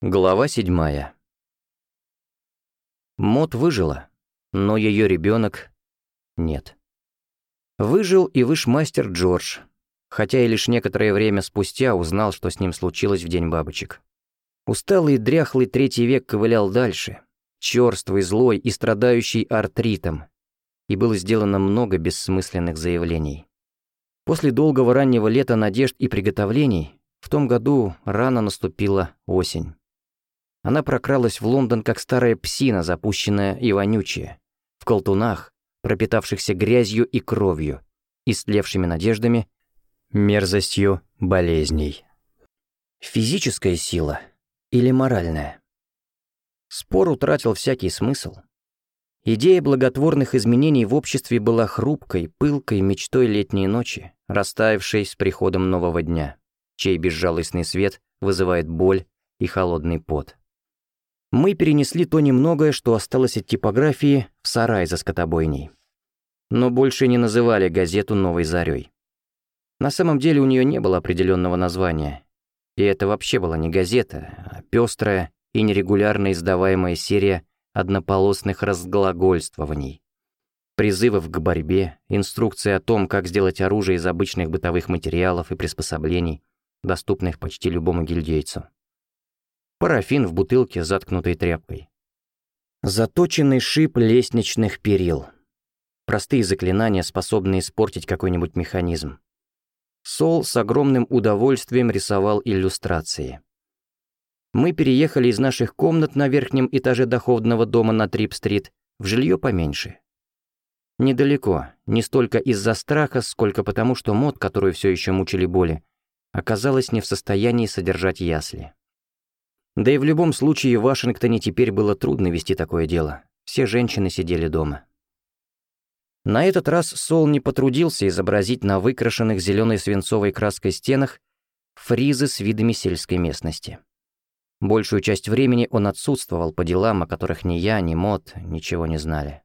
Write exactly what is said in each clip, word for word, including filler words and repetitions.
Глава седьмая. Мот выжила, но ее ребенок нет. Выжил и вышмастер Джордж, хотя и лишь некоторое время спустя узнал, что с ним случилось в день бабочек. Усталый и дряхлый третий век ковылял дальше, черствый, злой и страдающий артритом, и было сделано много бессмысленных заявлений. После долгого раннего лета надежд и приготовлений в том году рано наступила осень. Она прокралась в Лондон, как старая псина, запущенная и вонючая, в колтунах, пропитавшихся грязью и кровью, истлевшими надеждами, мерзостью болезней. Физическая сила или моральная? Спор утратил всякий смысл. Идея благотворных изменений в обществе была хрупкой, пылкой мечтой летней ночи, растаявшей с приходом нового дня, чей безжалостный свет вызывает боль и холодный пот. Мы перенесли то немногое, что осталось от типографии, в сарай за скотобойней. Но больше не называли газету «Новой зарей». На самом деле у нее не было определенного названия. И это вообще была не газета, а пестрая и нерегулярно издаваемая серия однополосных разглагольствований. Призывов к борьбе, инструкции о том, как сделать оружие из обычных бытовых материалов и приспособлений, доступных почти любому гильдейцу. Парафин в бутылке, заткнутой тряпкой. Заточенный шип лестничных перил. Простые заклинания, способные испортить какой-нибудь механизм. Сол с огромным удовольствием рисовал иллюстрации. Мы переехали из наших комнат на верхнем этаже доходного дома на Трип-стрит в жилье поменьше. Недалеко, не столько из-за страха, сколько потому, что Мот, которую все еще мучили боли, оказалась не в состоянии содержать ясли. Да и в любом случае в Вашингтоне теперь было трудно вести такое дело. Все женщины сидели дома. На этот раз Сол не потрудился изобразить на выкрашенных зеленой свинцовой краской стенах фризы с видами сельской местности. Большую часть времени он отсутствовал по делам, о которых ни я, ни Мот ничего не знали.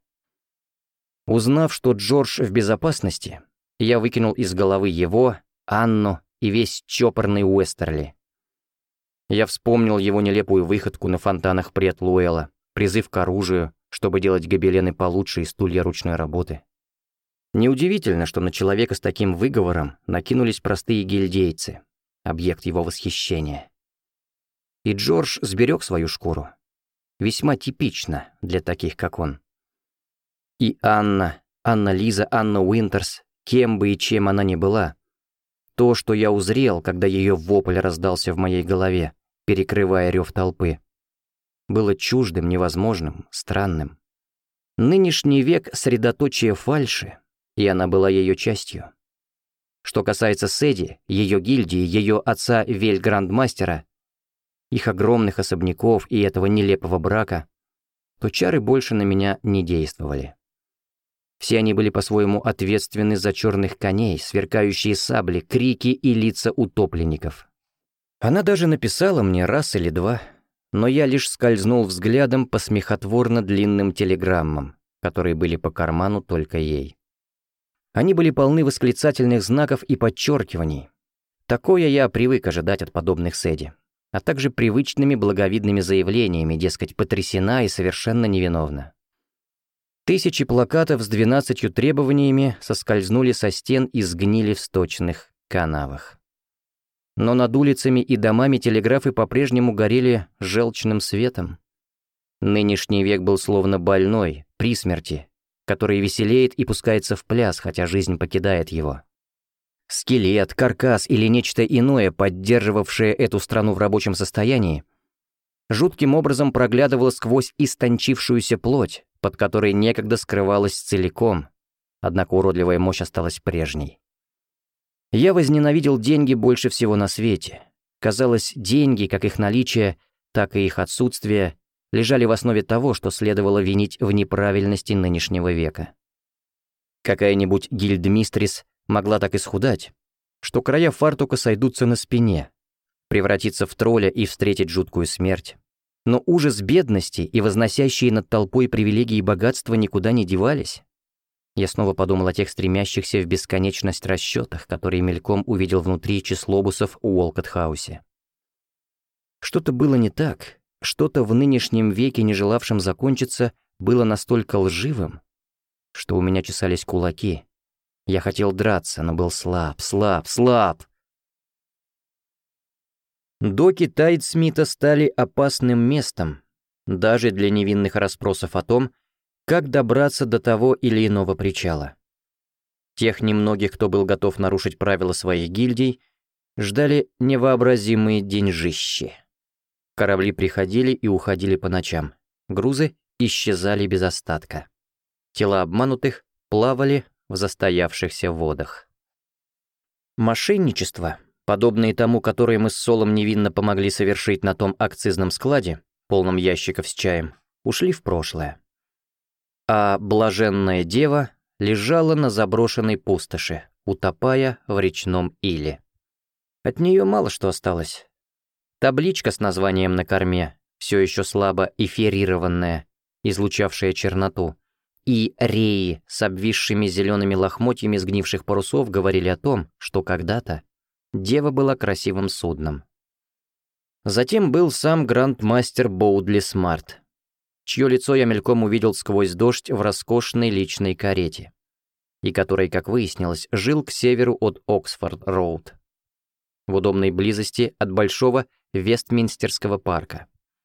Узнав, что Джордж в безопасности, я выкинул из головы его, Анну и весь чопорный Уэстерли. Я вспомнил его нелепую выходку на фонтанах Прет-Луэлла, призыв к оружию, чтобы делать гобелены получше и стулья ручной работы. Неудивительно, что на человека с таким выговором накинулись простые гильдейцы, объект его восхищения. И Джордж сберег свою шкуру. Весьма типично для таких, как он. И Анна, Анна Лиза, Анна Уинтерс, кем бы и чем она ни была, то, что я узрел, когда ее вопль раздался в моей голове, перекрывая рев толпы, было чуждым, невозможным, странным. Нынешний век — средоточие фальши, и она была ее частью. Что касается Сэдди, ее гильдии, ее отца Вельграндмастера, их огромных особняков и этого нелепого брака, то чары больше на меня не действовали. Все они были по-своему ответственны за черных коней, сверкающие сабли, крики и лица утопленников. Она даже написала мне раз или два, но я лишь скользнул взглядом по смехотворно длинным телеграммам, которые были по карману только ей. Они были полны восклицательных знаков и подчеркиваний. Такое я привык ожидать от подобных Сэдди, а также привычными благовидными заявлениями, дескать, потрясена и совершенно невиновна. Тысячи плакатов с двенадцатью требованиями соскользнули со стен и сгнили в сточных канавах. Но над улицами и домами телеграфы по-прежнему горели желчным светом. Нынешний век был словно больной, при смерти, который веселеет и пускается в пляс, хотя жизнь покидает его. Скелет, каркас или нечто иное, поддерживавшее эту страну в рабочем состоянии, жутким образом проглядывало сквозь истончившуюся плоть, под которой некогда скрывалась целиком, однако уродливая мощь осталась прежней. Я возненавидел деньги больше всего на свете. Казалось, деньги, как их наличие, так и их отсутствие, лежали в основе того, что следовало винить в неправильности нынешнего века. Какая-нибудь гильдмистрис могла так исхудать, что края фартука сойдутся на спине, превратиться в тролля и встретить жуткую смерть. Но ужас бедности и возносящие над толпой привилегии и богатства никуда не девались. Я снова подумал о тех стремящихся в бесконечность расчетах, которые мельком увидел внутри числобусов у Уолкот-хаусе. Что-то было не так, что-то в нынешнем веке, не желавшем закончиться, было настолько лживым, что у меня чесались кулаки. Я хотел драться, но был слаб, слаб, слаб. Доки Тайдсмита стали опасным местом, даже для невинных расспросов о том, как добраться до того или иного причала. Тех немногих, кто был готов нарушить правила своих гильдий, ждали невообразимые деньжищи. Корабли приходили и уходили по ночам, грузы исчезали без остатка. Тела обманутых плавали в застоявшихся водах. Мошенничество, подобные тому, которое мы с Солом невинно помогли совершить на том акцизном складе, полном ящиков с чаем, ушли в прошлое. А блаженная дева лежала на заброшенной пустоши, утопая в речном иле. От нее мало что осталось. Табличка с названием на корме, все еще слабо эфирированная, излучавшая черноту, и реи с обвисшими зелеными лохмотьями сгнивших парусов говорили о том, что когда-то дева была красивым судном. Затем был сам грандмастер Боудли Смарт, чье лицо я мельком увидел сквозь дождь в роскошной личной карете, и который, как выяснилось, жил к северу от Оксфорд-Роуд, в удобной близости от большого Вестминстерского парка,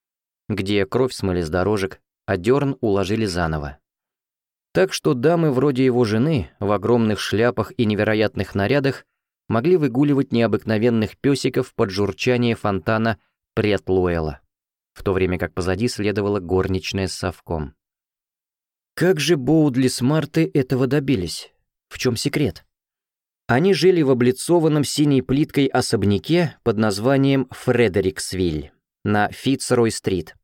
где кровь смыли с дорожек, а дерн уложили заново. Так что дамы вроде его жены в огромных шляпах и невероятных нарядах могли выгуливать необыкновенных песиков под журчание фонтана Претлуэла, в то время как позади следовала горничная с совком. Как же Боудли Смарты этого добились? В чем секрет? Они жили в облицованном синей плиткой особняке под названием Фредериксвиль на Фицрой-стрит.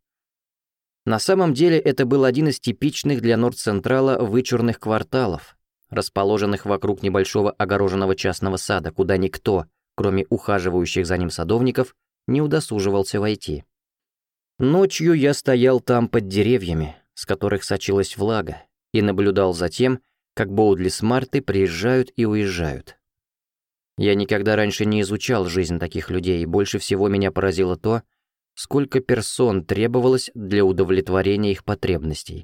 На самом деле это был один из типичных для Норд-Централа вычурных кварталов, расположенных вокруг небольшого огороженного частного сада, куда никто, кроме ухаживающих за ним садовников, не удосуживался войти. Ночью я стоял там под деревьями, с которых сочилась влага, и наблюдал за тем, как Боудли Смарты приезжают и уезжают. Я никогда раньше не изучал жизнь таких людей, и больше всего меня поразило то, сколько персон требовалось для удовлетворения их потребностей.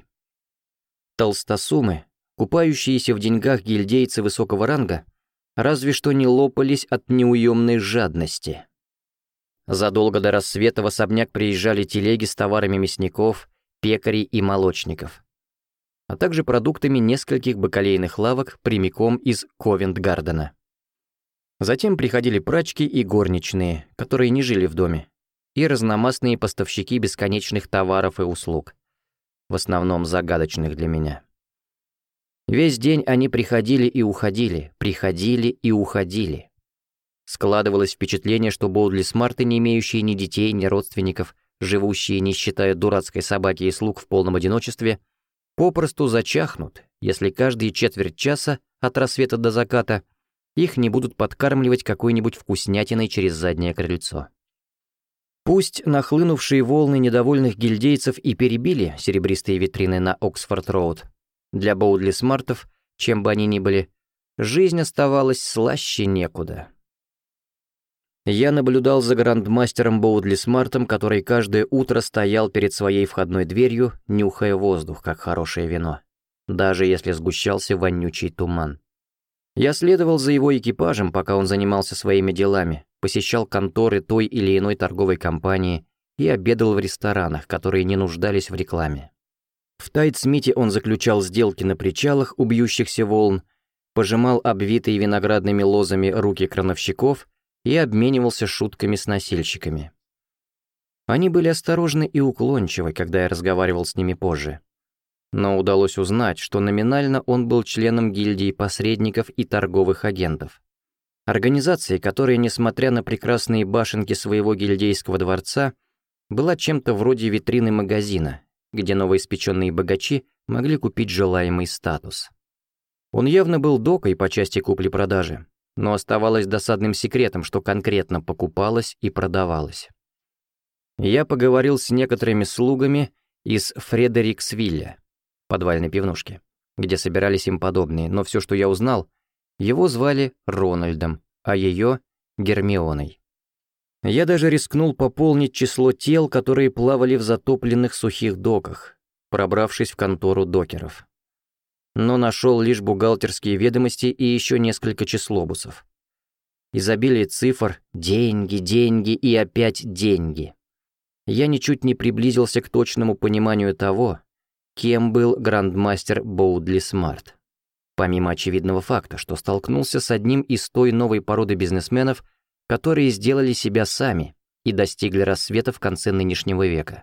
Толстосумы, купающиеся в деньгах гильдейцы высокого ранга, разве что не лопались от неуемной жадности. Задолго до рассвета в особняк приезжали телеги с товарами мясников, пекарей и молочников, а также продуктами нескольких бакалейных лавок прямиком из Ковент-Гардена. Затем приходили прачки и горничные, которые не жили в доме, и разномастные поставщики бесконечных товаров и услуг, в основном загадочных для меня. Весь день они приходили и уходили, приходили и уходили. Складывалось впечатление, что Боудли Смарты, не имеющие ни детей, ни родственников, живущие, не считая дурацкой собаки и слуг в полном одиночестве, попросту зачахнут, если каждые четверть часа от рассвета до заката их не будут подкармливать какой-нибудь вкуснятиной через заднее крыльцо. Пусть нахлынувшие волны недовольных гильдейцев и перебили серебристые витрины на Оксфорд-Роуд, для Боудли Смартов, чем бы они ни были, жизнь оставалась слаще некуда. Я наблюдал за грандмастером Боудли Смартом, который каждое утро стоял перед своей входной дверью, нюхая воздух, как хорошее вино, даже если сгущался вонючий туман. Я следовал за его экипажем, пока он занимался своими делами, посещал конторы той или иной торговой компании и обедал в ресторанах, которые не нуждались в рекламе. В Тайдсмите он заключал сделки на причалах у бьющихся волн, пожимал обвитые виноградными лозами руки крановщиков и обменивался шутками с носильщиками. Они были осторожны и уклончивы, когда я разговаривал с ними позже. Но удалось узнать, что номинально он был членом гильдии посредников и торговых агентов. Организации, которая, несмотря на прекрасные башенки своего гильдейского дворца, была чем-то вроде витрины магазина, где новоиспеченные богачи могли купить желаемый статус. Он явно был докой по части купли-продажи, но оставалось досадным секретом, что конкретно покупалось и продавалось. Я поговорил с некоторыми слугами из Фредериксвилля, подвальной пивнушки, где собирались им подобные, но все, что я узнал, его звали Рональдом, а ее — Гермионой. Я даже рискнул пополнить число тел, которые плавали в затопленных сухих доках, пробравшись в контору докеров. Но нашел лишь бухгалтерские ведомости и еще несколько числобусов. Изобилие цифр, деньги, деньги и опять деньги. Я ничуть не приблизился к точному пониманию того, кем был грандмастер Боудли Смарт. Помимо очевидного факта, что столкнулся с одним из той новой породы бизнесменов, которые сделали себя сами и достигли рассвета в конце нынешнего века.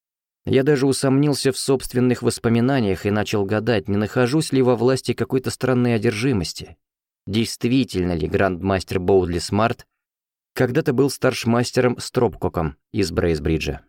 Я даже усомнился в собственных воспоминаниях и начал гадать, не нахожусь ли во власти какой-то странной одержимости. Действительно ли грандмастер Боудли Смарт когда-то был старшмастером Стропкоком из Брейсбриджа?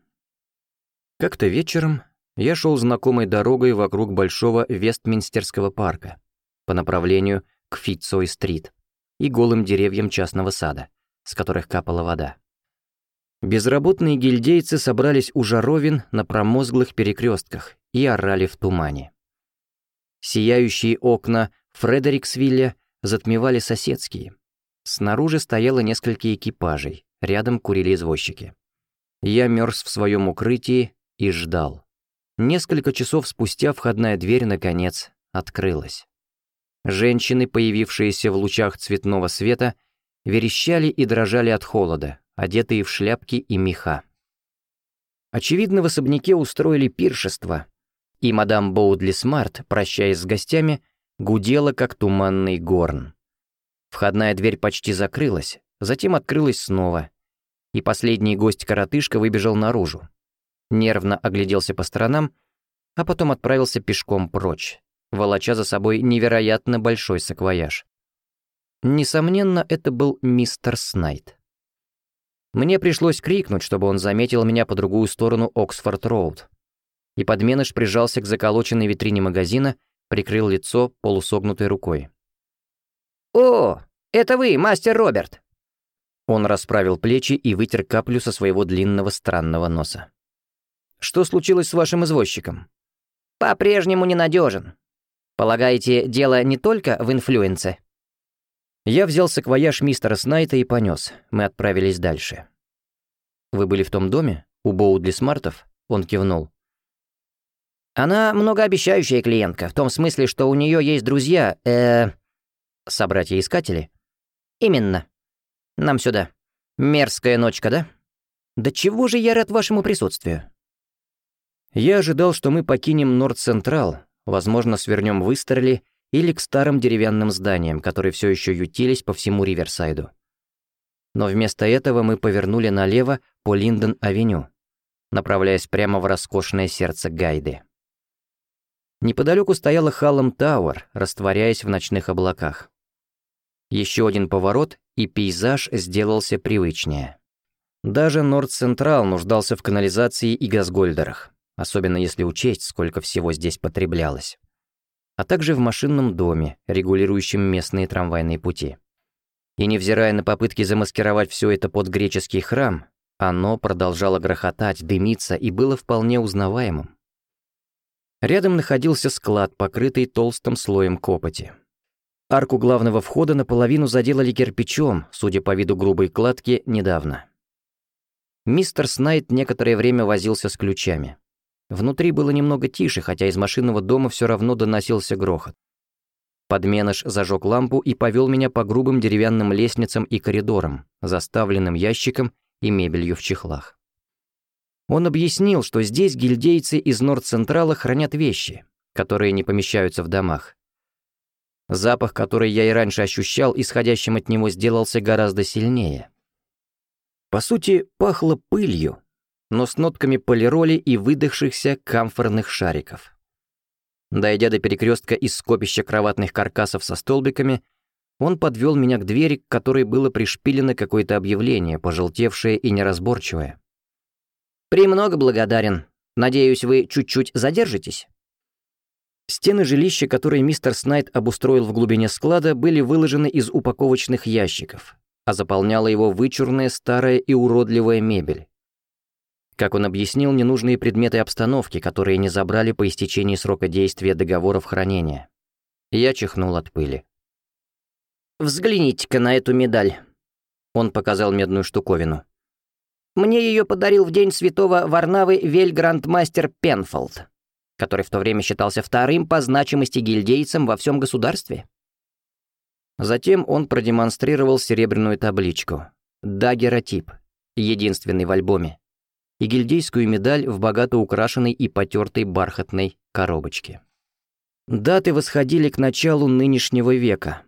Как-то вечером я шел знакомой дорогой вокруг большого Вестминстерского парка по направлению к Фитцой-стрит и голым деревьям частного сада, с которых капала вода. Безработные гильдейцы собрались у жаровин на промозглых перекрестках и орали в тумане. Сияющие окна Фредериксвилля затмевали соседские. Снаружи стояло несколько экипажей, рядом курили извозчики. Я мерз в своем укрытии и ждал. Несколько часов спустя входная дверь, наконец, открылась. Женщины, появившиеся в лучах цветного света, верещали и дрожали от холода, одетые в шляпки и меха. Очевидно, в особняке устроили пиршество, и мадам Боудли Смарт, прощаясь с гостями, гудела, как туманный горн. Входная дверь почти закрылась, затем открылась снова, и последний гость-коротышка выбежал наружу. Нервно огляделся по сторонам, а потом отправился пешком прочь, волоча за собой невероятно большой саквояж. Несомненно, это был мистер Снайд. Мне пришлось крикнуть, чтобы он заметил меня по другую сторону Оксфорд-Роуд, и подменыш прижался к заколоченной витрине магазина, прикрыл лицо полусогнутой рукой. «О, это вы, мастер Роберт!» Он расправил плечи и вытер каплю со своего длинного странного носа. «Что случилось с вашим извозчиком?» «По-прежнему ненадежен. Полагаете, дело не только в инфлюенсе?» Я взял саквояж мистера Снайта и понес. Мы отправились дальше. «Вы были в том доме? У Боудли Смартов?» Он кивнул. «Она многообещающая клиентка, в том смысле, что у нее есть друзья, э собратья-искатели?» «Именно. Нам сюда. Мерзкая ночка, да? Да чего же я рад вашему присутствию?» Я ожидал, что мы покинем Норд-Централ, возможно, свернем в Истерли или к старым деревянным зданиям, которые все еще ютились по всему Риверсайду. Но вместо этого мы повернули налево по Линден-авеню, направляясь прямо в роскошное сердце Гайды. Неподалеку стояла Халлам Тауэр, растворяясь в ночных облаках. Еще один поворот, и пейзаж сделался привычнее. Даже Норд-Централ нуждался в канализации и газгольдерах, особенно если учесть, сколько всего здесь потреблялось, а также в машинном доме, регулирующем местные трамвайные пути. И невзирая на попытки замаскировать все это под греческий храм, оно продолжало грохотать, дымиться и было вполне узнаваемым. Рядом находился склад, покрытый толстым слоем копоти. Арку главного входа наполовину заделали кирпичом, судя по виду грубой кладки, недавно. Мистер Снайд некоторое время возился с ключами. Внутри было немного тише, хотя из машинного дома все равно доносился грохот. Подменыш зажег лампу и повел меня по грубым деревянным лестницам и коридорам, заставленным ящиком и мебелью в чехлах. Он объяснил, что здесь гильдейцы из Норд-Централа хранят вещи, которые не помещаются в домах. Запах, который я и раньше ощущал, исходящим от него, сделался гораздо сильнее. По сути, пахло пылью, но с нотками полироли и выдохшихся камфорных шариков. Дойдя до перекрестка из скопища кроватных каркасов со столбиками, он подвел меня к двери, к которой было пришпилено какое-то объявление, пожелтевшее и неразборчивое. «Премного благодарен. Надеюсь, вы чуть-чуть задержитесь?» Стены жилища, которые мистер Снайд обустроил в глубине склада, были выложены из упаковочных ящиков, а заполняла его вычурная, старая и уродливая мебель. Как он объяснил, ненужные предметы обстановки, которые не забрали по истечении срока действия договоров хранения. Я чихнул от пыли. «Взгляните-ка на эту медаль», — он показал медную штуковину. Мне ее подарил в день святого Варнавы вельграндмастер Пенфолд, который в то время считался вторым по значимости гильдейцем во всем государстве». Затем он продемонстрировал серебряную табличку «Дагеротип», единственный в альбоме, и гильдейскую медаль в богато украшенной и потертой бархатной коробочке. Даты восходили к началу нынешнего века.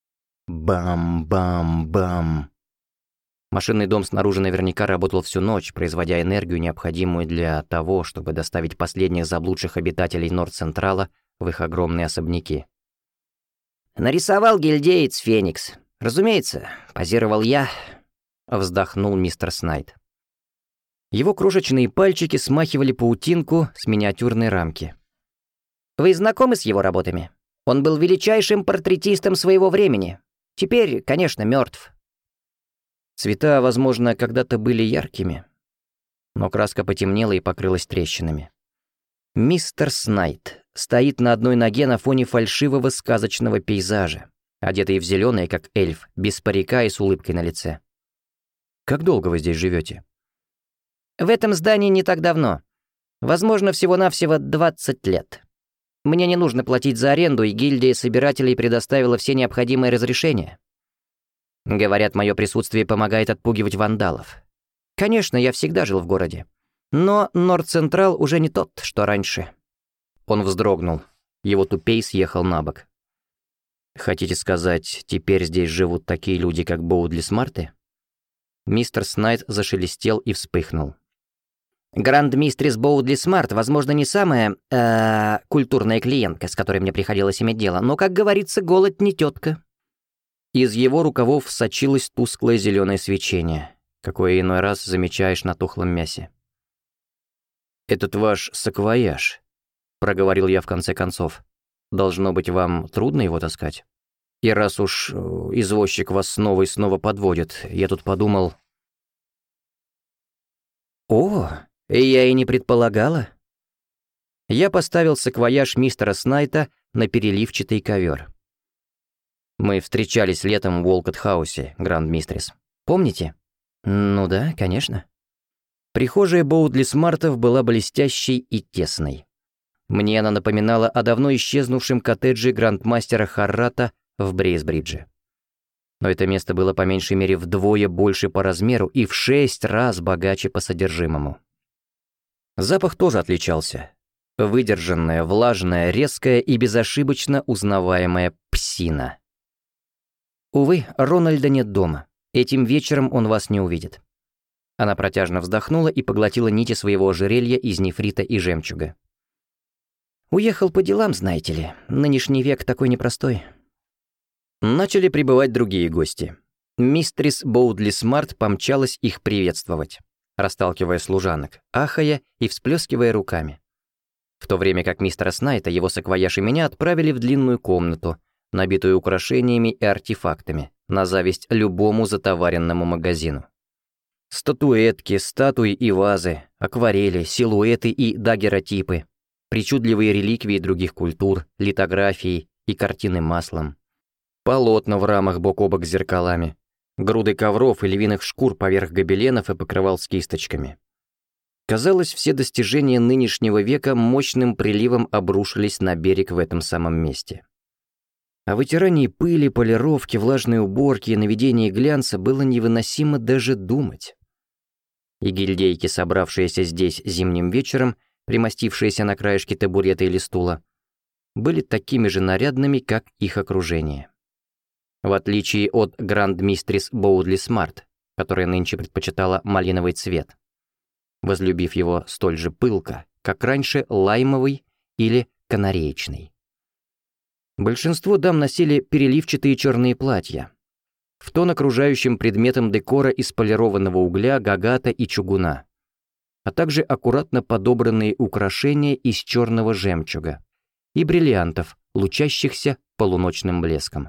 Бам-бам-бам. Машинный дом снаружи наверняка работал всю ночь, производя энергию, необходимую для того, чтобы доставить последних заблудших обитателей Норд-Централа в их огромные особняки. «Нарисовал гильдеец Феникс. Разумеется, позировал я», — вздохнул мистер Снайд. Его крошечные пальчики смахивали паутинку с миниатюрной рамки. «Вы знакомы с его работами? Он был величайшим портретистом своего времени. Теперь, конечно, мертв». Цвета, возможно, когда-то были яркими, но краска потемнела и покрылась трещинами. Мистер Снайд стоит на одной ноге на фоне фальшивого сказочного пейзажа, одетый в зеленое, как эльф, без парика и с улыбкой на лице. «Как долго вы здесь живете?» «В этом здании не так давно. Возможно, всего-навсего двадцать лет. Мне не нужно платить за аренду, и гильдия собирателей предоставила все необходимые разрешения. Говорят, мое присутствие помогает отпугивать вандалов. Конечно, я всегда жил в городе. Но Норд-Централ уже не тот, что раньше». Он вздрогнул. Его тупей съехал на бок. «Хотите сказать, теперь здесь живут такие люди, как Боудли Смарты?» Мистер Снайд зашелестел и вспыхнул. «Грандмистрис Боудли Смарт, возможно, не самая, э, культурная клиентка, с которой мне приходилось иметь дело, но, как говорится, голод не тетка». Из его рукавов сочилось тусклое зеленое свечение, какое иной раз замечаешь на тухлом мясе. «Этот ваш саквояж», — проговорил я в конце концов. «Должно быть, вам трудно его таскать? И раз уж э, извозчик вас снова и снова подводит, я тут подумал...» «О, я и не предполагала». Я поставил саквояж мистера Снайта на переливчатый ковер. «Мы встречались летом в Уолкот-хаусе, грандмистрис. Помните?» «Ну да, конечно». Прихожая Боудли Смартов была блестящей и тесной. Мне она напоминала о давно исчезнувшем коттедже грандмастера Харрата в Брейсбридже. Но это место было по меньшей мере вдвое больше по размеру и в шесть раз богаче по содержимому. Запах тоже отличался. Выдержанная, влажная, резкая и безошибочно узнаваемая псина. «Увы, Рональда нет дома. Этим вечером он вас не увидит». Она протяжно вздохнула и поглотила нити своего ожерелья из нефрита и жемчуга. «Уехал по делам, знаете ли. Нынешний век такой непростой». Начали прибывать другие гости. Мистрис Боудли Смарт помчалась их приветствовать, расталкивая служанок, ахая и всплескивая руками. В то время как мистера Снайта, его саквояж и меня отправили в длинную комнату, набитую украшениями и артефактами, на зависть любому затоваренному магазину. Статуэтки, статуи и вазы, акварели, силуэты и дагеротипы, причудливые реликвии других культур, литографии и картины маслом, полотна в рамах бок о бок с зеркалами, груды ковров и львиных шкур поверх гобеленов и покрывал с кисточками. Казалось, все достижения нынешнего века мощным приливом обрушились на берег в этом самом месте. О вытирании пыли, полировке, влажной уборке и наведении глянца было невыносимо даже думать. И гильдейки, собравшиеся здесь зимним вечером, примостившиеся на краешке табурета или стула, были такими же нарядными, как их окружение. В отличие от грандмистрис Боудли Смарт, которая нынче предпочитала малиновый цвет, возлюбив его столь же пылко, как раньше лаймовый или канареечный. Большинство дам носили переливчатые черные платья, в тон окружающим предметам декора из полированного угля, гагата и чугуна, а также аккуратно подобранные украшения из черного жемчуга и бриллиантов, лучащихся полуночным блеском.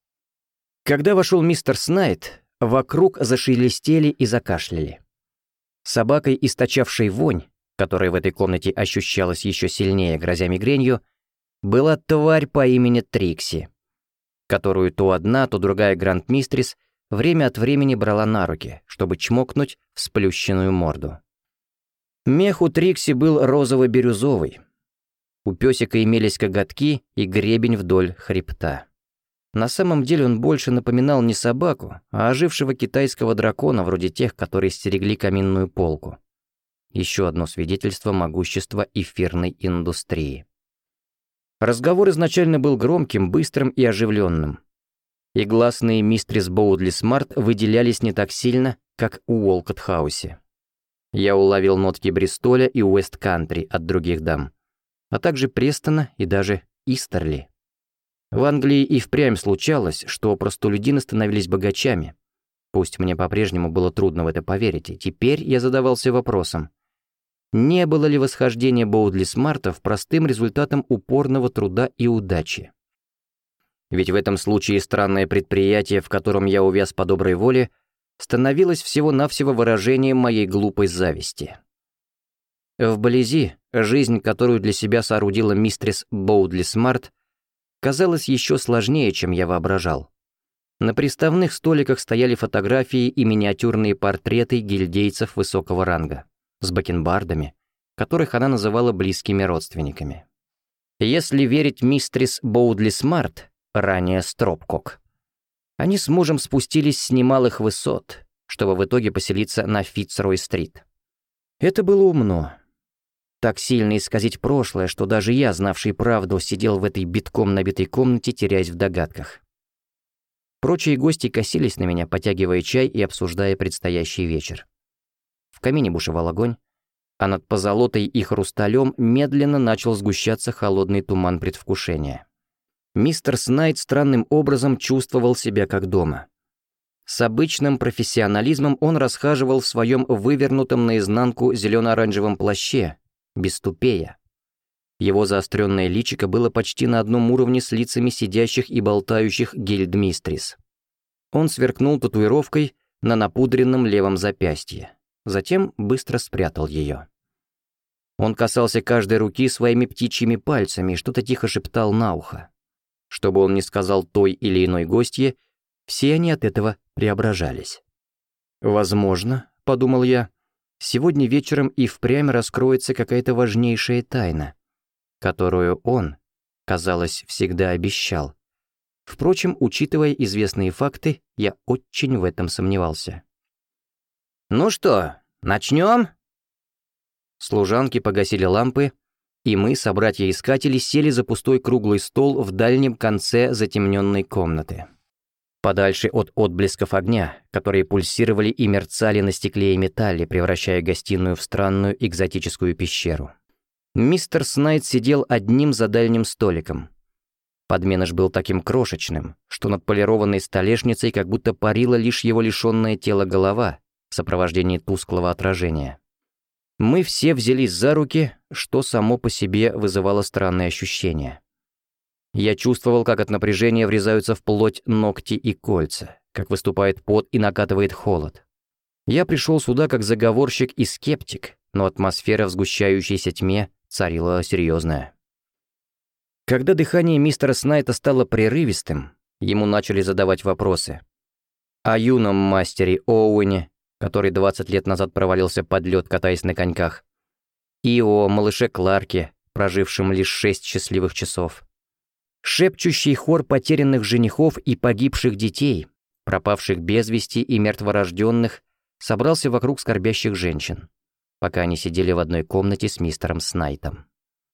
Когда вошел мистер Снайд, вокруг зашелестели и закашляли. Собакой, источавшей вонь, которая в этой комнате ощущалась еще сильнее, грозя мигренью, была тварь по имени Трикси, которую то одна, то другая грандмистрис время от времени брала на руки, чтобы чмокнуть в сплющенную морду. Мех у Трикси был розово-бирюзовый. У песика имелись коготки и гребень вдоль хребта. На самом деле он больше напоминал не собаку, а ожившего китайского дракона, вроде тех, которые стерегли каминную полку. Еще одно свидетельство могущества эфирной индустрии. Разговор изначально был громким, быстрым и оживленным. И гласные мистрис Боудли Смарт выделялись не так сильно, как у Уолкот-хаусе. Я уловил нотки Бристоля и Уэст-кантри от других дам, а также Престона и даже Истерли. В Англии и впрямь случалось, что простолюдины становились богачами. Пусть мне по-прежнему было трудно в это поверить, и теперь я задавался вопросом, не было ли восхождение Боудли Смартов простым результатом упорного труда и удачи? Ведь в этом случае странное предприятие, в котором я увяз по доброй воле, становилось всего-навсего выражением моей глупой зависти. Вблизи жизнь, которую для себя соорудила мистрис Боудли Смарт, казалась еще сложнее, чем я воображал. На приставных столиках стояли фотографии и миниатюрные портреты гильдейцев высокого ранга, с бакенбардами, которых она называла близкими родственниками. Если верить мистрис Боудли Смарт, ранее Стропкок, они с мужем спустились с немалых высот, чтобы в итоге поселиться на Фицрой-стрит. Это было умно. Так сильно исказить прошлое, что даже я, знавший правду, сидел в этой битком набитой комнате, теряясь в догадках. Прочие гости косились на меня, потягивая чай и обсуждая предстоящий вечер. В камине бушевал огонь, а над позолотой и хрусталем медленно начал сгущаться холодный туман предвкушения. Мистер Снайд странным образом чувствовал себя как дома. С обычным профессионализмом он расхаживал в своем вывернутом наизнанку зелено-оранжевом плаще, без тупея. Его заостренное личико было почти на одном уровне с лицами сидящих и болтающих гильдмистрис. Он сверкнул татуировкой на напудренном левом запястье, затем быстро спрятал ее. Он касался каждой руки своими птичьими пальцами и что-то тихо шептал на ухо. Что бы он ни сказал той или иной гостье, все они от этого преображались. «Возможно, — подумал я, — сегодня вечером и впрямь раскроется какая-то важнейшая тайна, которую он, казалось, всегда обещал. Впрочем, учитывая известные факты, я очень в этом сомневался. «Ну что, начнем?» Служанки погасили лампы, и мы, собратья-искатели, сели за пустой круглый стол в дальнем конце затемненной комнаты, подальше от отблесков огня, которые пульсировали и мерцали на стекле и металле, превращая гостиную в странную экзотическую пещеру. Мистер Снайд сидел одним за дальним столиком. Подменыш был таким крошечным, что над полированной столешницей как будто парила лишь его лишенное тело голова в сопровождении тусклого отражения. Мы все взялись за руки, что само по себе вызывало странные ощущения. Я чувствовал, как от напряжения врезаются в плоть ногти и кольца, как выступает пот и накатывает холод. Я пришел сюда как заговорщик и скептик, но атмосфера в сгущающейся тьме царила серьезная. Когда дыхание мистера Снайта стало прерывистым, ему начали задавать вопросы. О юном мастере Оуэне, который двадцать лет назад провалился под лед, катаясь на коньках, и о малыше Кларке, прожившем лишь шесть счастливых часов. Шепчущий хор потерянных женихов и погибших детей, пропавших без вести и мертворожденных, собрался вокруг скорбящих женщин, пока они сидели в одной комнате с мистером Снайтом.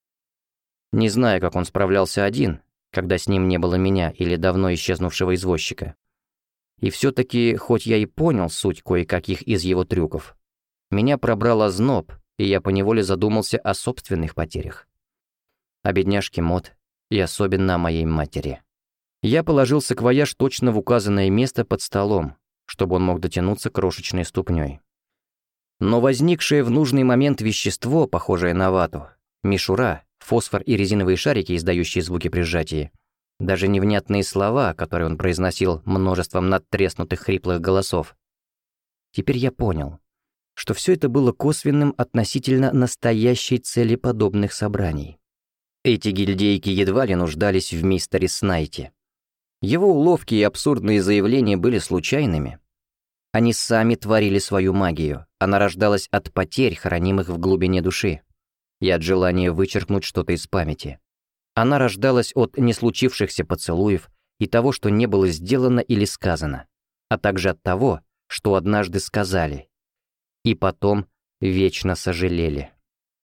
Не знаю, как он справлялся один, когда с ним не было меня или давно исчезнувшего извозчика. И все-таки, хоть я и понял суть кое-каких из его трюков, меня пробрал озноб, и я поневоле задумался о собственных потерях. О бедняжке Мот и особенно о моей матери. Я положил саквояж точно в указанное место под столом, чтобы он мог дотянуться крошечной ступней. Но возникшее в нужный момент вещество, похожее на вату, мишура, фосфор и резиновые шарики, издающие звуки при сжатии, даже невнятные слова, которые он произносил множеством надтреснутых хриплых голосов. Теперь я понял, что все это было косвенным относительно настоящей цели подобных собраний. Эти гильдейки едва ли нуждались в мистере Снайте. Его уловки и абсурдные заявления были случайными. Они сами творили свою магию, она рождалась от потерь, хранимых в глубине души, и от желания вычеркнуть что-то из памяти. Она рождалась от неслучившихся поцелуев и того, что не было сделано или сказано, а также от того, что однажды сказали, и потом вечно сожалели.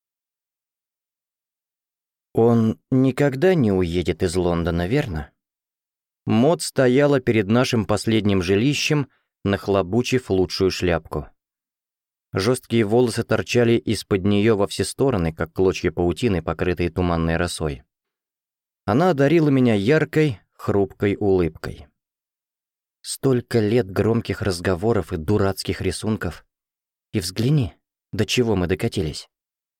«Он никогда не уедет из Лондона, верно?» Мод стояла перед нашим последним жилищем, нахлобучив лучшую шляпку. Жесткие волосы торчали из-под нее во все стороны, как клочья паутины, покрытые туманной росой. Она одарила меня яркой, хрупкой улыбкой. Столько лет громких разговоров и дурацких рисунков. И взгляни, до чего мы докатились.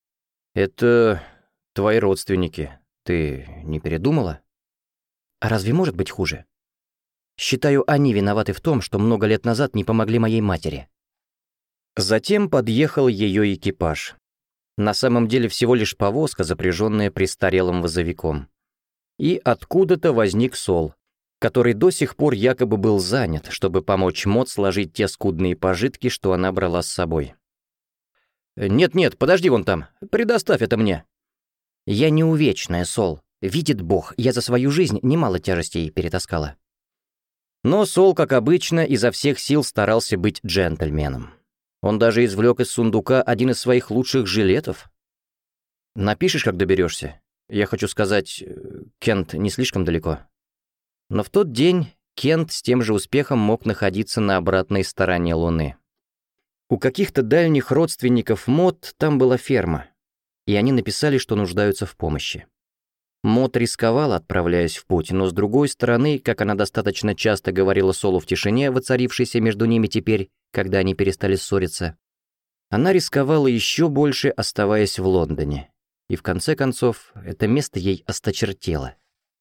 Это твои родственники. Ты не передумала? А разве может быть хуже? Считаю, они виноваты в том, что много лет назад не помогли моей матери. Затем подъехал ее экипаж. На самом деле всего лишь повозка, запряженная престарелым возовиком. И откуда-то возник Сол, который до сих пор якобы был занят, чтобы помочь Мод сложить те скудные пожитки, что она брала с собой. «Нет-нет, подожди вон там, предоставь это мне». «Я не увечная, Сол. Видит Бог, я за свою жизнь немало тяжестей перетаскала». Но Сол, как обычно, изо всех сил старался быть джентльменом. Он даже извлек из сундука один из своих лучших жилетов. «Напишешь, как доберешься? Я хочу сказать, Кент не слишком далеко». Но в тот день Кент с тем же успехом мог находиться на обратной стороне Луны. У каких-то дальних родственников Мод там была ферма, и они написали, что нуждаются в помощи. Мод рисковала, отправляясь в путь, но с другой стороны, как она достаточно часто говорила Солу в тишине, воцарившейся между ними теперь, когда они перестали ссориться, она рисковала еще больше, оставаясь в Лондоне, и в конце концов это место ей осточертело.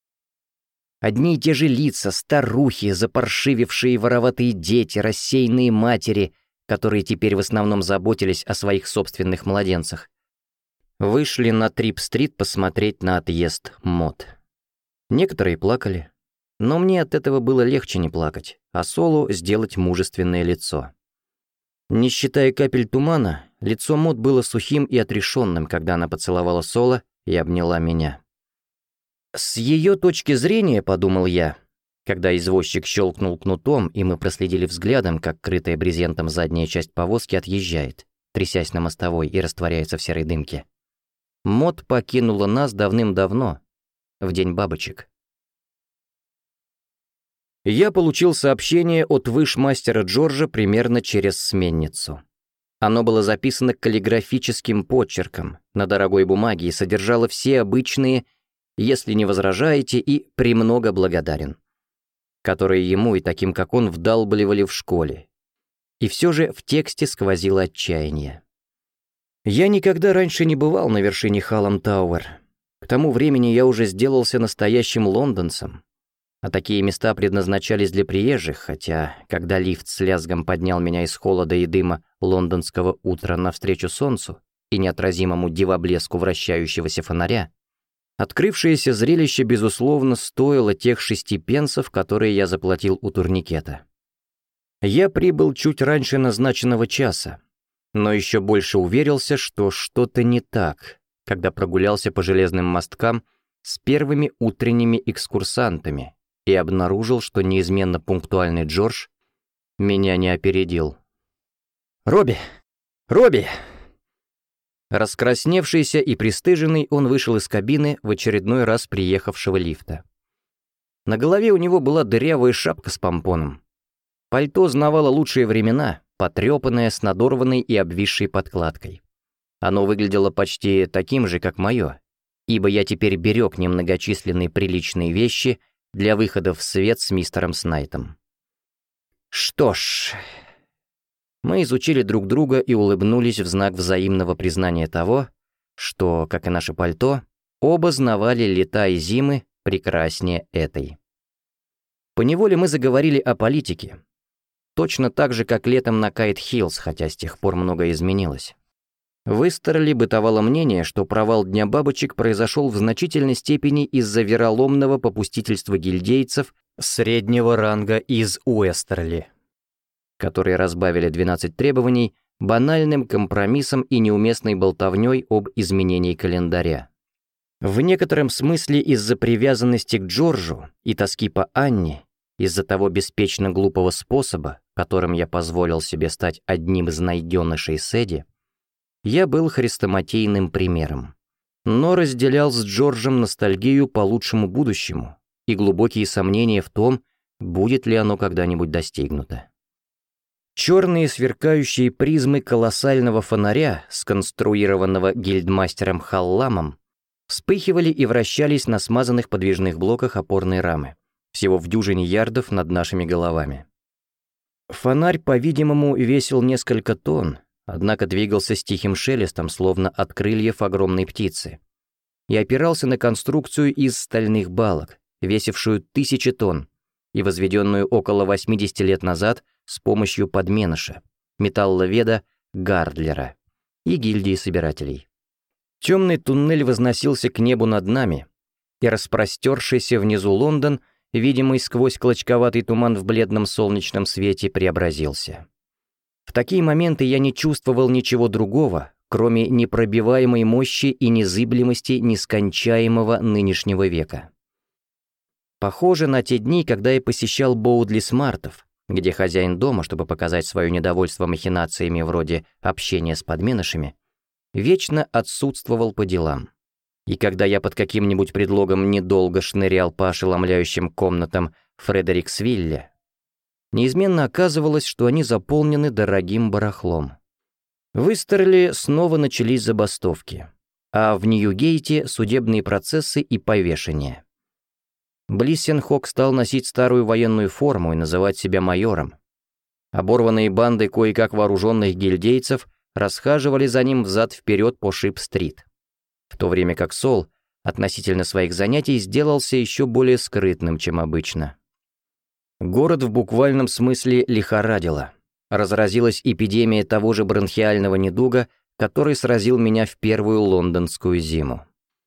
Одни и те же лица, старухи, запаршивившие вороватые дети, рассеянные матери, которые теперь в основном заботились о своих собственных младенцах, вышли на Трип-стрит посмотреть на отъезд Мод. Некоторые плакали, но мне от этого было легче не плакать, а Солу сделать мужественное лицо. Не считая капель тумана, лицо Мод было сухим и отрешенным, когда она поцеловала Сола и обняла меня. С ее точки зрения, подумал я, когда извозчик щелкнул кнутом, и мы проследили взглядом, как крытая брезентом задняя часть повозки отъезжает, трясясь на мостовой и растворяется в серой дымке. Мод покинула нас давным-давно, в день бабочек. Я получил сообщение от вышмастера Джорджа примерно через сменницу. Оно было записано каллиграфическим почерком на дорогой бумаге и содержало все обычные «если не возражаете» и «премного благодарен», которые ему и таким, как он, вдалбливали в школе. И все же в тексте сквозило отчаяние. Я никогда раньше не бывал на вершине Халлам Тауэр. К тому времени я уже сделался настоящим лондонцем, а такие места предназначались для приезжих, хотя, когда лифт с лязгом поднял меня из холода и дыма лондонского утра навстречу солнцу и неотразимому дивоблеску вращающегося фонаря, открывшееся зрелище, безусловно, стоило тех шести пенсов, которые я заплатил у турникета. Я прибыл чуть раньше назначенного часа, но еще больше уверился, что что-то не так, когда прогулялся по железным мосткам с первыми утренними экскурсантами и обнаружил, что неизменно пунктуальный Джордж меня не опередил. «Робби! Робби!» Раскрасневшийся и пристыженный, он вышел из кабины в очередной раз приехавшего лифта. На голове у него была дырявая шапка с помпоном. Пальто знавало лучшие времена, потрепанное, с надорванной и обвисшей подкладкой. Оно выглядело почти таким же, как мое, ибо я теперь берег немногочисленные приличные вещи для выхода в свет с мистером Снайтом. Что ж... Мы изучили друг друга и улыбнулись в знак взаимного признания того, что, как и наше пальто, оба знавали лета и зимы прекраснее этой. Поневоле мы заговорили о политике. Точно так же, как летом на Кайт-Хиллз, хотя с тех пор многое изменилось. В Истерли бытовало мнение, что провал Дня бабочек произошел в значительной степени из-за вероломного попустительства гильдейцев среднего ранга из Уэстерли, которые разбавили двенадцать требований банальным компромиссом и неуместной болтовней об изменении календаря. В некотором смысле из-за привязанности к Джорджу и тоски по Анне, из-за того беспечно глупого способа, которым я позволил себе стать одним из найденышей Сэдди, я был хрестоматийным примером, но разделял с Джорджем ностальгию по лучшему будущему и глубокие сомнения в том, будет ли оно когда-нибудь достигнуто. Черные сверкающие призмы колоссального фонаря, сконструированного гильдмастером Халламом, вспыхивали и вращались на смазанных подвижных блоках опорной рамы, всего в дюжине ярдов над нашими головами. Фонарь, по-видимому, весил несколько тонн, однако двигался с тихим шелестом, словно от крыльев огромной птицы, и опирался на конструкцию из стальных балок, весившую тысячи тонн, и возведенную около восьмидесяти лет назад с помощью подменыша, металловеда Гардлера и гильдии собирателей. Темный туннель возносился к небу над нами, и распростершийся внизу Лондон, видимый сквозь клочковатый туман в бледном солнечном свете, преобразился. В такие моменты я не чувствовал ничего другого, кроме непробиваемой мощи и незыблемости нескончаемого нынешнего века. Похоже на те дни, когда я посещал Боудли Смартов, где хозяин дома, чтобы показать свое недовольство махинациями вроде общения с подменышами, вечно отсутствовал по делам. И когда я под каким-нибудь предлогом недолго шнырял по ошеломляющим комнатам Фредериксвилля, неизменно оказывалось, что они заполнены дорогим барахлом. В Истерли снова начались забастовки, а в Ньюгейте — судебные процессы и повешения. Блиссенхок стал носить старую военную форму и называть себя майором. Оборванные банды кое-как вооруженных гильдейцев расхаживали за ним взад-вперед по Шип-стрит, в то время как Сол относительно своих занятий сделался еще более скрытным, чем обычно. Город в буквальном смысле лихорадило. Разразилась эпидемия того же бронхиального недуга, который сразил меня в первую лондонскую зиму.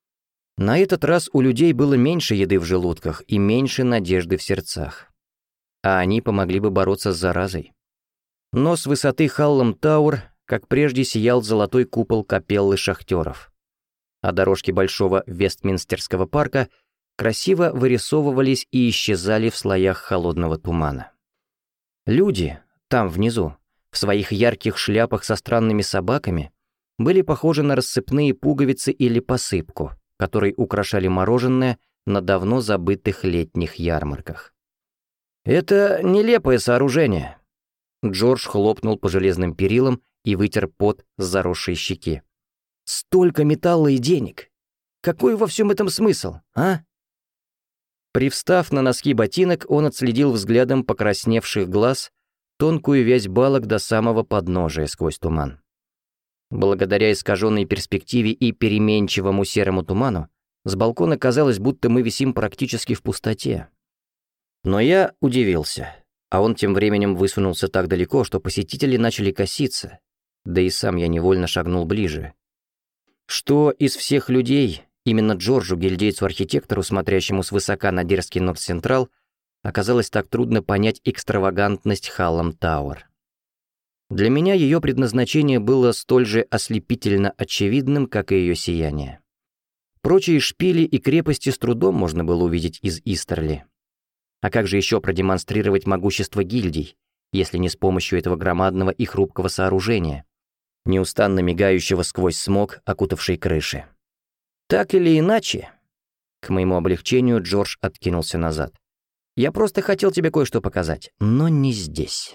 На этот раз у людей было меньше еды в желудках и меньше надежды в сердцах. А они помогли бы бороться с заразой. Но с высоты Халлам-Тауэр, как прежде, сиял золотой купол капеллы шахтеров. А дорожки большого Вестминстерского парка красиво вырисовывались и исчезали в слоях холодного тумана. Люди, там внизу, в своих ярких шляпах со странными собаками, были похожи на рассыпные пуговицы или посыпку, которые украшали мороженое на давно забытых летних ярмарках. «Это нелепое сооружение», — Джордж хлопнул по железным перилам и вытер пот с заросшей щеки. «Столько металла и денег! Какой во всем этом смысл, а?» Привстав на носки ботинок, он отследил взглядом покрасневших глаз тонкую вязь балок до самого подножия сквозь туман. Благодаря искаженной перспективе и переменчивому серому туману, с балкона казалось, будто мы висим практически в пустоте. Но я удивился, а он тем временем высунулся так далеко, что посетители начали коситься, да и сам я невольно шагнул ближе. Что из всех людей, именно Джорджу, гильдейцу-архитектору, смотрящему свысока на дерзкий Норт-Централ, оказалось так трудно понять экстравагантность Халлам-Тауэр. Для меня ее предназначение было столь же ослепительно очевидным, как и ее сияние. Прочие шпили и крепости с трудом можно было увидеть из Истерли. А как же еще продемонстрировать могущество гильдий, если не с помощью этого громадного и хрупкого сооружения, неустанно мигающего сквозь смог, окутавший крыши? Так или иначе, к моему облегчению Джордж откинулся назад. Я просто хотел тебе кое-что показать, но не здесь.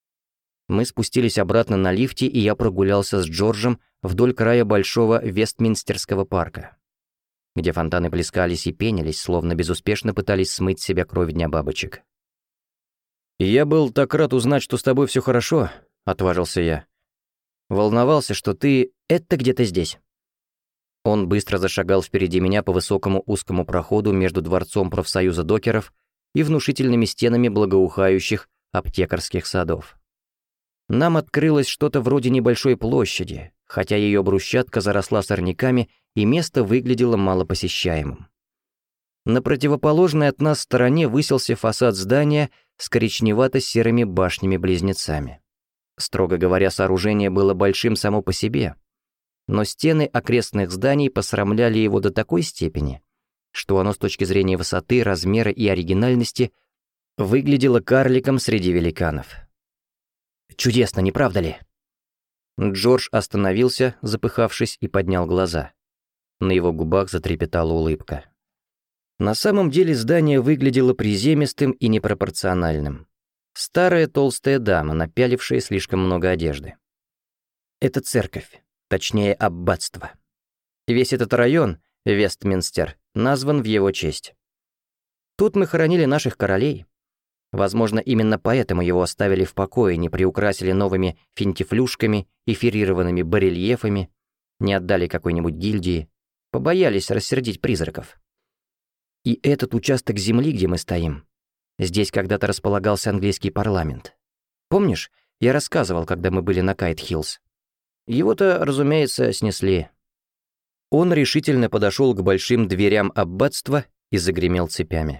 Мы спустились обратно на лифте, и я прогулялся с Джорджем вдоль края большого Вестминстерского парка, где фонтаны плескались и пенились, словно безуспешно пытались смыть с себя кровь Дня бабочек. «Я был так рад узнать, что с тобой все хорошо», — отважился я. «Волновался, что ты... это где-то здесь». Он быстро зашагал впереди меня по высокому узкому проходу между дворцом профсоюза докеров и внушительными стенами благоухающих аптекарских садов. Нам открылось что-то вроде небольшой площади, хотя ее брусчатка заросла сорняками и место выглядело малопосещаемым. На противоположной от нас стороне высился фасад здания с коричневато-серыми башнями-близнецами. Строго говоря, сооружение было большим само по себе, но стены окрестных зданий посрамляли его до такой степени, что оно с точки зрения высоты, размера и оригинальности выглядело карликом среди великанов. «Чудесно, не правда ли?» Джордж остановился, запыхавшись, и поднял глаза. На его губах затрепетала улыбка. На самом деле здание выглядело приземистым и непропорциональным. Старая толстая дама, напялившая слишком много одежды. Это церковь, точнее аббатство. Весь этот район, Вестминстер, назван в его честь. Тут мы хоронили наших королей. Возможно, именно поэтому его оставили в покое, не приукрасили новыми финтифлюшками, эфирированными барельефами, не отдали какой-нибудь гильдии, побоялись рассердить призраков. И этот участок земли, где мы стоим, здесь когда-то располагался английский парламент. Помнишь, я рассказывал, когда мы были на Кайт-Хиллз? Его-то, разумеется, снесли. Он решительно подошел к большим дверям аббатства и загремел цепями.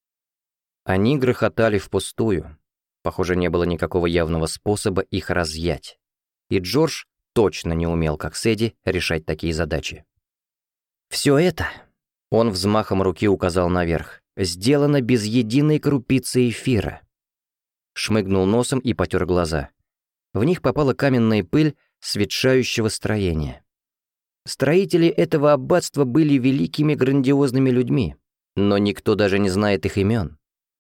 Они грохотали впустую. Похоже, не было никакого явного способа их разъять. И Джордж точно не умел, как Сэдди, решать такие задачи. «Все это...» — он взмахом руки указал наверх. «Сделано без единой крупицы эфира». Шмыгнул носом и потер глаза. В них попала каменная пыль с ветшающего строения. Строители этого аббатства были великими грандиозными людьми, но никто даже не знает их имен.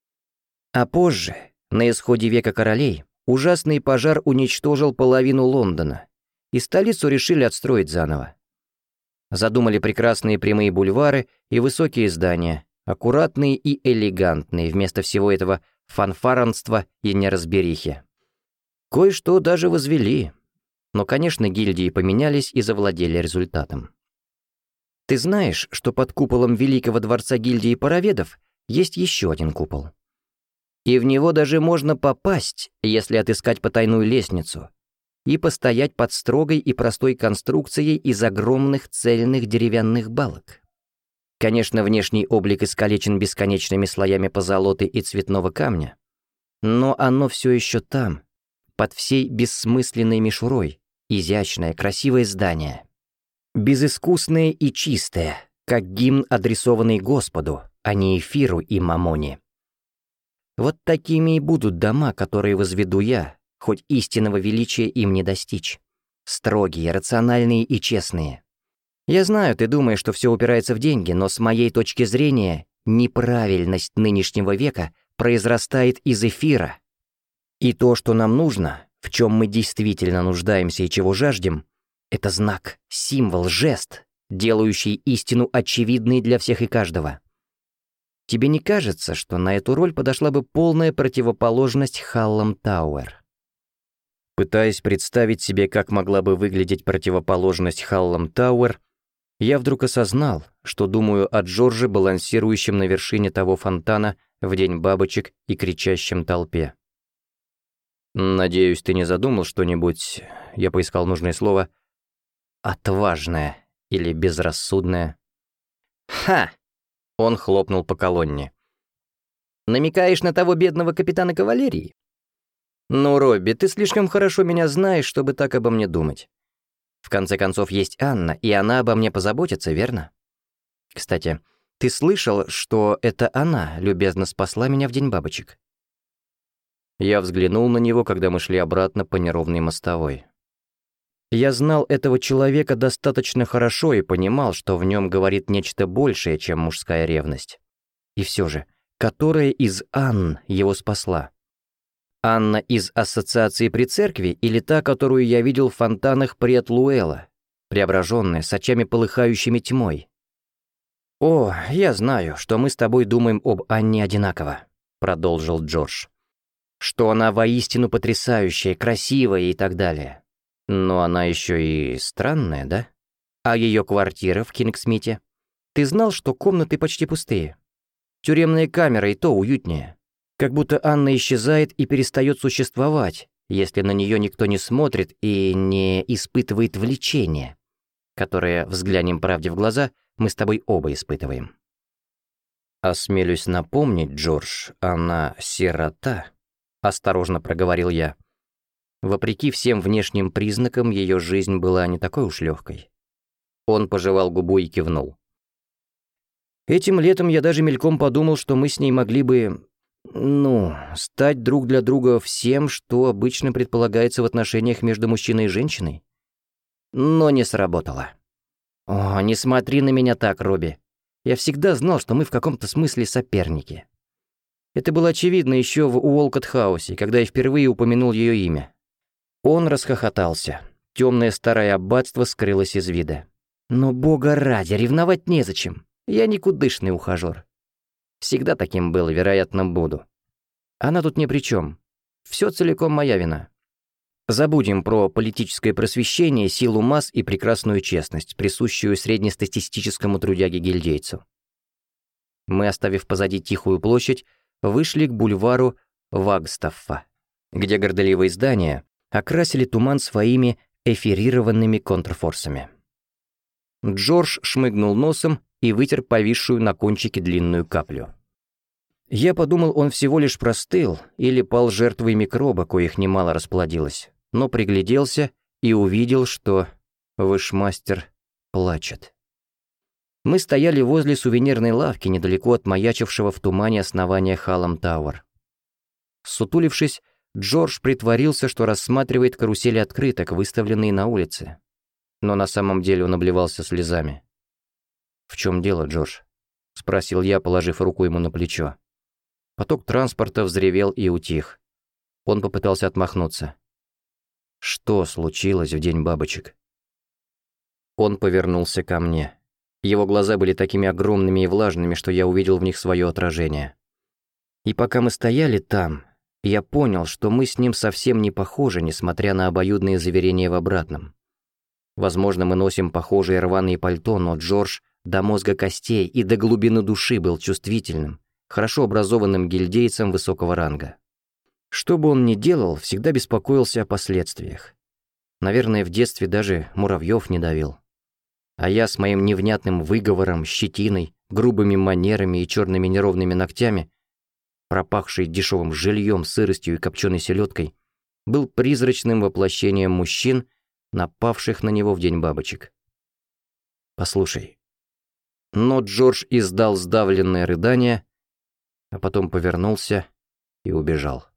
А позже, на исходе века королей, ужасный пожар уничтожил половину Лондона, и столицу решили отстроить заново. Задумали прекрасные прямые бульвары и высокие здания, аккуратные и элегантные, вместо всего этого фанфаронства и неразберихи. Кое-что даже возвели, но, конечно, гильдии поменялись и завладели результатом. Ты знаешь, что под куполом Великого дворца гильдии пароведов есть еще один купол? И в него даже можно попасть, если отыскать потайную лестницу, и постоять под строгой и простой конструкцией из огромных цельных деревянных балок. Конечно, внешний облик искалечен бесконечными слоями позолоты и цветного камня, но оно все еще там, под всей бессмысленной мишурой, изящное, красивое здание. Безыскусное и чистое, как гимн, адресованный Господу, а не эфиру и мамоне. Вот такими и будут дома, которые возведу я, хоть истинного величия им не достичь. Строгие, рациональные и честные. Я знаю, ты думаешь, что все упирается в деньги, но с моей точки зрения, неправильность нынешнего века произрастает из эфира. И то, что нам нужно, в чем мы действительно нуждаемся и чего жаждем, это знак, символ, жест, делающий истину очевидной для всех и каждого. Тебе не кажется, что на эту роль подошла бы полная противоположность Халлам Тауэр? Пытаясь представить себе, как могла бы выглядеть противоположность Халлам Тауэр, я вдруг осознал, что думаю о Джордже, балансирующем на вершине того фонтана в день бабочек и кричащем толпе. «Надеюсь, ты не задумал что-нибудь...» Я поискал нужное слово. «Отважное» или «безрассудное». «Ха!» Он хлопнул по колонне. «Намекаешь на того бедного капитана кавалерии? Ну, Робби, ты слишком хорошо меня знаешь, чтобы так обо мне думать. В конце концов, есть Анна, и она обо мне позаботится, верно? Кстати, ты слышал, что это она любезно спасла меня в день бабочек?» Я взглянул на него, когда мы шли обратно по неровной мостовой. Я знал этого человека достаточно хорошо и понимал, что в нем говорит нечто большее, чем мужская ревность. И все же, которая из Анн его спасла? Анна из ассоциации при церкви или та, которую я видел в фонтанах пред Луэлла, преображенная, с очами полыхающими тьмой? «О, я знаю, что мы с тобой думаем об Анне одинаково», — продолжил Джордж. «Что она воистину потрясающая, красивая и так далее. Но она еще и странная, да? А ее квартира в Кингсмите? Ты знал, что комнаты почти пустые? Тюремная камера и то уютнее. Как будто Анна исчезает и перестает существовать, если на нее никто не смотрит и не испытывает влечения, которое, взглянем правде в глаза, мы с тобой оба испытываем. «Осмелюсь напомнить, Джордж, она сирота», — осторожно проговорил я. Вопреки всем внешним признакам, ее жизнь была не такой уж легкой. Он пожевал губу и кивнул. Этим летом я даже мельком подумал, что мы с ней могли бы, ну, стать друг для друга всем, что обычно предполагается в отношениях между мужчиной и женщиной. Но не сработало. О, не смотри на меня так, Робби. Я всегда знал, что мы в каком-то смысле соперники. Это было очевидно еще в Уолкотт-хаусе, когда я впервые упомянул ее имя. Он расхохотался. Темное старое аббатство скрылось из вида. Но, бога ради, ревновать незачем. Я никудышный ухажер. Всегда таким был и, вероятно, буду. Она тут ни при чем. Все целиком моя вина. Забудем про политическое просвещение, силу масс и прекрасную честность, присущую среднестатистическому трудяге-гильдейцу. Мы, оставив позади тихую площадь, вышли к бульвару Вагстаффа, где горделивые здания окрасили туман своими эфирированными контрфорсами. Джордж шмыгнул носом и вытер повисшую на кончике длинную каплю. Я подумал, он всего лишь простыл или пал жертвой микроба, коих немало расплодилось, но пригляделся и увидел, что вышмастер плачет. Мы стояли возле сувенирной лавки, недалеко от маячившего в тумане основания Халлам Тауэр. Сутулившись, Джордж притворился, что рассматривает карусели открыток, выставленные на улице. Но на самом деле он обливался слезами. «В чем дело, Джордж?» — спросил я, положив руку ему на плечо. Поток транспорта взревел и утих. Он попытался отмахнуться. «Что случилось в день бабочек?» Он повернулся ко мне. Его глаза были такими огромными и влажными, что я увидел в них свое отражение. И пока мы стояли там, я понял, что мы с ним совсем не похожи, несмотря на обоюдные заверения в обратном. Возможно, мы носим похожие рваные пальто, но Джордж до мозга костей и до глубины души был чувствительным, хорошо образованным гильдейцем высокого ранга. Что бы он ни делал, всегда беспокоился о последствиях. Наверное, в детстве даже муравьев не давил. А я с моим невнятным выговором, щетиной, грубыми манерами и черными неровными ногтями, пропахший дешевым жильем, сыростью и копченой селедкой, был призрачным воплощением мужчин, напавших на него в день бабочек. «Послушай». Но Джордж издал сдавленное рыдание, а потом повернулся и убежал.